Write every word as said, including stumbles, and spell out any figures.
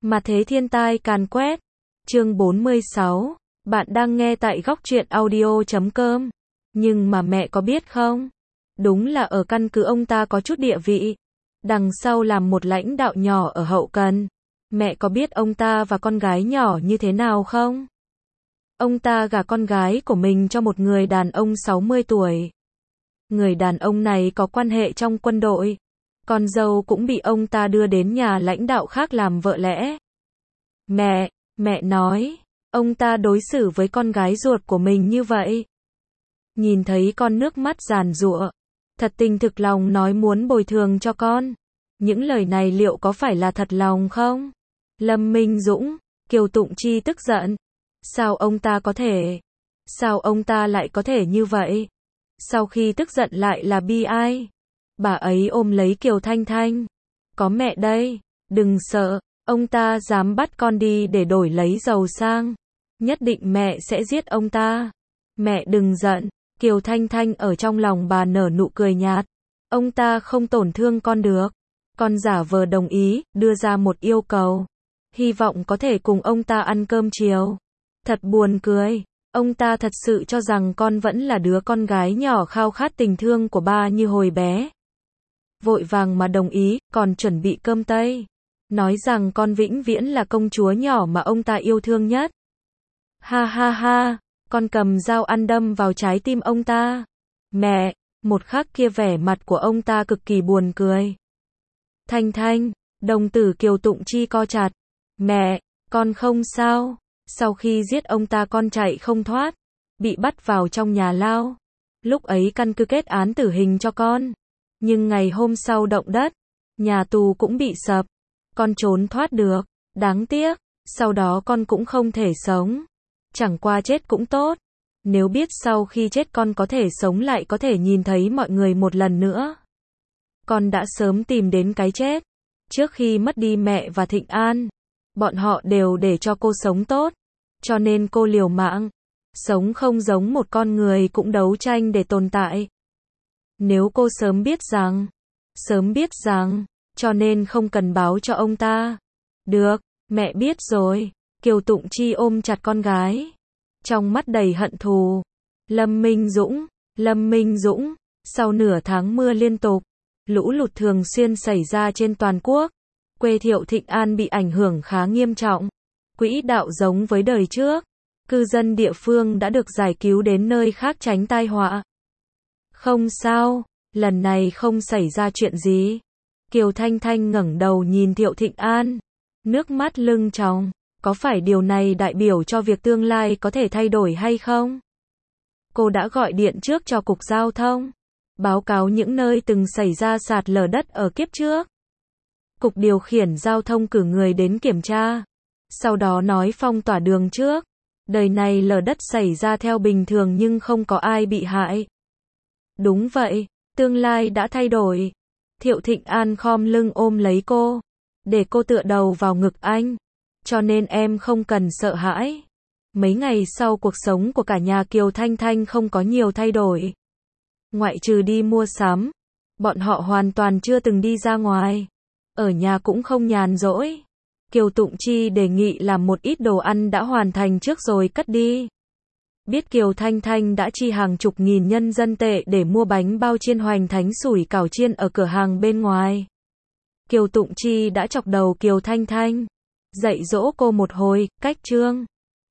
Mà thế thiên tai càn quét. Chương bốn mươi sáu. Bạn đang nghe tại góc truyện audio chấm com. Nhưng mà mẹ có biết không? Đúng là ở căn cứ ông ta có chút địa vị. Đằng sau làm một lãnh đạo nhỏ ở hậu cần. Mẹ có biết ông ta và con gái nhỏ như thế nào không? Ông ta gả con gái của mình cho một người đàn ông sáu mươi tuổi. Người đàn ông này có quan hệ trong quân đội. Con dâu cũng bị ông ta đưa đến nhà lãnh đạo khác làm vợ lẽ. Mẹ, mẹ nói, ông ta đối xử với con gái ruột của mình như vậy. Nhìn thấy con nước mắt giàn giụa, thật tình thực lòng nói muốn bồi thường cho con. Những lời này liệu có phải là thật lòng không? Lâm Minh Dũng, Kiều Tụng Chi tức giận. Sao ông ta có thể? Sao ông ta lại có thể như vậy? Sau khi tức giận lại là bi ai? Bà ấy ôm lấy Kiều Thanh Thanh. Có mẹ đây, đừng sợ, ông ta dám bắt con đi để đổi lấy giàu sang. Nhất định mẹ sẽ giết ông ta. Mẹ đừng giận, Kiều Thanh Thanh ở trong lòng bà nở nụ cười nhạt. Ông ta không tổn thương con được. Con giả vờ đồng ý, đưa ra một yêu cầu. Hy vọng có thể cùng ông ta ăn cơm chiều. Thật buồn cười, ông ta thật sự cho rằng con vẫn là đứa con gái nhỏ khao khát tình thương của ba như hồi bé. Vội vàng mà đồng ý, còn chuẩn bị cơm tây. Nói rằng con vĩnh viễn là công chúa nhỏ mà ông ta yêu thương nhất. Ha ha ha, con cầm dao ăn đâm vào trái tim ông ta. Mẹ, một khắc kia vẻ mặt của ông ta cực kỳ buồn cười. Thanh Thanh, đồng tử Kiều Tụng Chi co chặt. Mẹ, con không sao. Sau khi giết ông ta con chạy không thoát, bị bắt vào trong nhà lao. Lúc ấy căn cứ kết án tử hình cho con. Nhưng ngày hôm sau động đất, nhà tù cũng bị sập. Con trốn thoát được, đáng tiếc, sau đó con cũng không thể sống. Chẳng qua chết cũng tốt. Nếu biết sau khi chết con có thể sống lại có thể nhìn thấy mọi người một lần nữa. Con đã sớm tìm đến cái chết. Trước khi mất đi mẹ và Thịnh An, bọn họ đều để cho cô sống tốt. Cho nên cô liều mạng. Sống không giống một con người cũng đấu tranh để tồn tại. Nếu cô sớm biết rằng, sớm biết rằng, cho nên không cần báo cho ông ta. Được, mẹ biết rồi. Kiều Tụng Chi ôm chặt con gái. Trong mắt đầy hận thù. Lâm Minh Dũng, Lâm Minh Dũng, sau nửa tháng mưa liên tục, lũ lụt thường xuyên xảy ra trên toàn quốc. Quê Thiệu Thịnh An bị ảnh hưởng khá nghiêm trọng. Quỹ đạo giống với đời trước. Cư dân địa phương đã được giải cứu đến nơi khác tránh tai họa. Không sao, lần này không xảy ra chuyện gì. Kiều Thanh Thanh ngẩng đầu nhìn Thiệu Thịnh An. Nước mắt lưng tròng. Có phải điều này đại biểu cho việc tương lai có thể thay đổi hay không? Cô đã gọi điện trước cho Cục Giao thông. Báo cáo những nơi từng xảy ra sạt lở đất ở kiếp trước. Cục điều khiển giao thông cử người đến kiểm tra. Sau đó nói phong tỏa đường trước. Đời này lở đất xảy ra theo bình thường nhưng không có ai bị hại. Đúng vậy, tương lai đã thay đổi. Thiệu Thịnh An khom lưng ôm lấy cô. Để cô tựa đầu vào ngực anh. Cho nên em không cần sợ hãi. Mấy ngày sau cuộc sống của cả nhà Kiều Thanh Thanh không có nhiều thay đổi. Ngoại trừ đi mua sắm. Bọn họ hoàn toàn chưa từng đi ra ngoài. Ở nhà cũng không nhàn rỗi. Kiều Tụng Chi đề nghị làm một ít đồ ăn đã hoàn thành trước rồi cất đi. Biết Kiều Thanh Thanh đã chi hàng chục nghìn nhân dân tệ để mua bánh bao chiên hoành thánh sủi cảo chiên ở cửa hàng bên ngoài. Kiều Tụng Chi đã chọc đầu Kiều Thanh Thanh. Dạy dỗ cô một hồi, cách chương.